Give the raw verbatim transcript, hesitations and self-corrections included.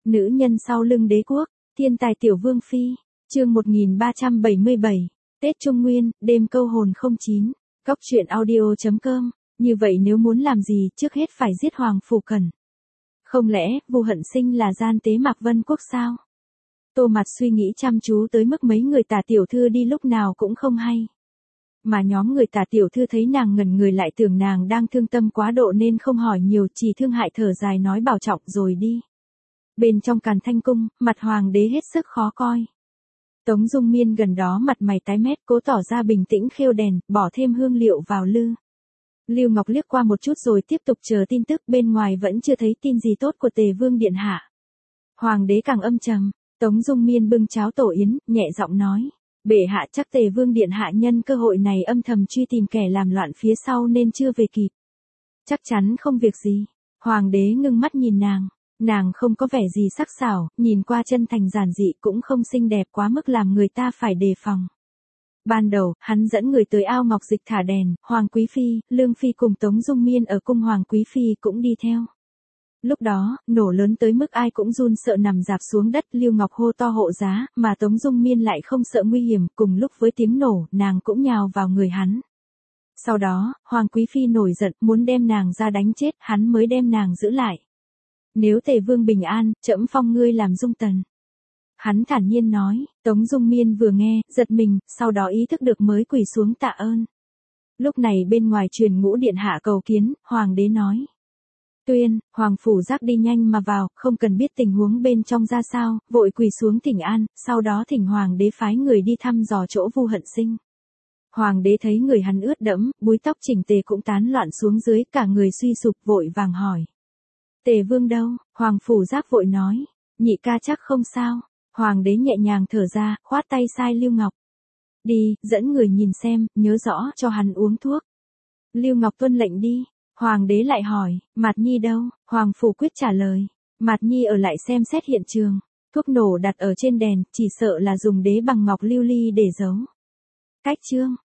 Nữ nhân sau lưng đế quốc, thiên tài tiểu vương phi, chương một nghìn ba trăm bảy mươi bảy, Tết Trung Nguyên, đêm câu hồn không chín, cóc truyện audio chấm com, như vậy nếu muốn làm gì trước hết phải giết Hoàng Phủ Cẩn. Không lẽ, Vu Hận Sinh là gian tế Mạc Vân Quốc sao? Tô Mặt suy nghĩ chăm chú tới mức mấy người Tả tiểu thư đi lúc nào cũng không hay. Mà nhóm người Tả tiểu thư thấy nàng ngẩn người lại tưởng nàng đang thương tâm quá độ nên không hỏi nhiều, chỉ thương hại thở dài nói bảo trọng rồi đi. Bên trong Càn Thanh cung, mặt hoàng đế hết sức khó coi. Tống Dung Miên gần đó mặt mày tái mét cố tỏ ra bình tĩnh khêu đèn, bỏ thêm hương liệu vào lư. Lưu Ngọc liếc qua một chút rồi tiếp tục chờ tin tức, bên ngoài vẫn chưa thấy tin gì tốt của Tề Vương điện hạ. Hoàng đế càng âm trầm, Tống Dung Miên bưng cháo tổ yến, nhẹ giọng nói, bệ hạ chắc Tề Vương điện hạ nhân cơ hội này âm thầm truy tìm kẻ làm loạn phía sau nên chưa về kịp. Chắc chắn không việc gì. Hoàng đế ngưng mắt nhìn nàng, nàng không có vẻ gì sắc sảo, nhìn qua chân thành giản dị cũng không xinh đẹp quá mức làm người ta phải đề phòng. Ban đầu, hắn dẫn người tới ao ngọc dịch thả đèn, Hoàng Quý Phi, Lương Phi cùng Tống Dung Miên ở cung Hoàng Quý Phi cũng đi theo. Lúc đó, nổ lớn tới mức ai cũng run sợ nằm rạp xuống đất, Lưu Ngọc hô to hộ giá, mà Tống Dung Miên lại không sợ nguy hiểm, cùng lúc với tiếng nổ, nàng cũng nhào vào người hắn. Sau đó, Hoàng Quý Phi nổi giận, muốn đem nàng ra đánh chết, hắn mới đem nàng giữ lại. Nếu Tề Vương bình an, trẫm phong ngươi làm dung tần. Hắn thản nhiên nói, Tống Dung Miên vừa nghe, giật mình, sau đó ý thức được mới quỳ xuống tạ ơn. Lúc này bên ngoài truyền ngũ điện hạ cầu kiến, Hoàng đế nói. Tuyên, Hoàng Phủ Giác đi nhanh mà vào, không cần biết tình huống bên trong ra sao, vội quỳ xuống thỉnh an, sau đó thỉnh Hoàng đế phái người đi thăm dò chỗ Vu Hận Sinh. Hoàng đế thấy người hắn ướt đẫm, búi tóc chỉnh tề cũng tán loạn xuống dưới, cả người suy sụp vội vàng hỏi. Tề Vương đâu? Hoàng Phủ Giác vội nói, nhị ca chắc không sao. Hoàng đế nhẹ nhàng thở ra, khoát tay sai Lưu Ngọc. Đi, dẫn người nhìn xem, nhớ rõ cho hắn uống thuốc. Lưu Ngọc tuân lệnh đi. Hoàng đế lại hỏi, Mạt Nhi đâu? Hoàng Phủ Quyết trả lời, Mạt Nhi ở lại xem xét hiện trường. Thuốc nổ đặt ở trên đèn, chỉ sợ là dùng đế bằng ngọc lưu ly để giấu. Cách chương.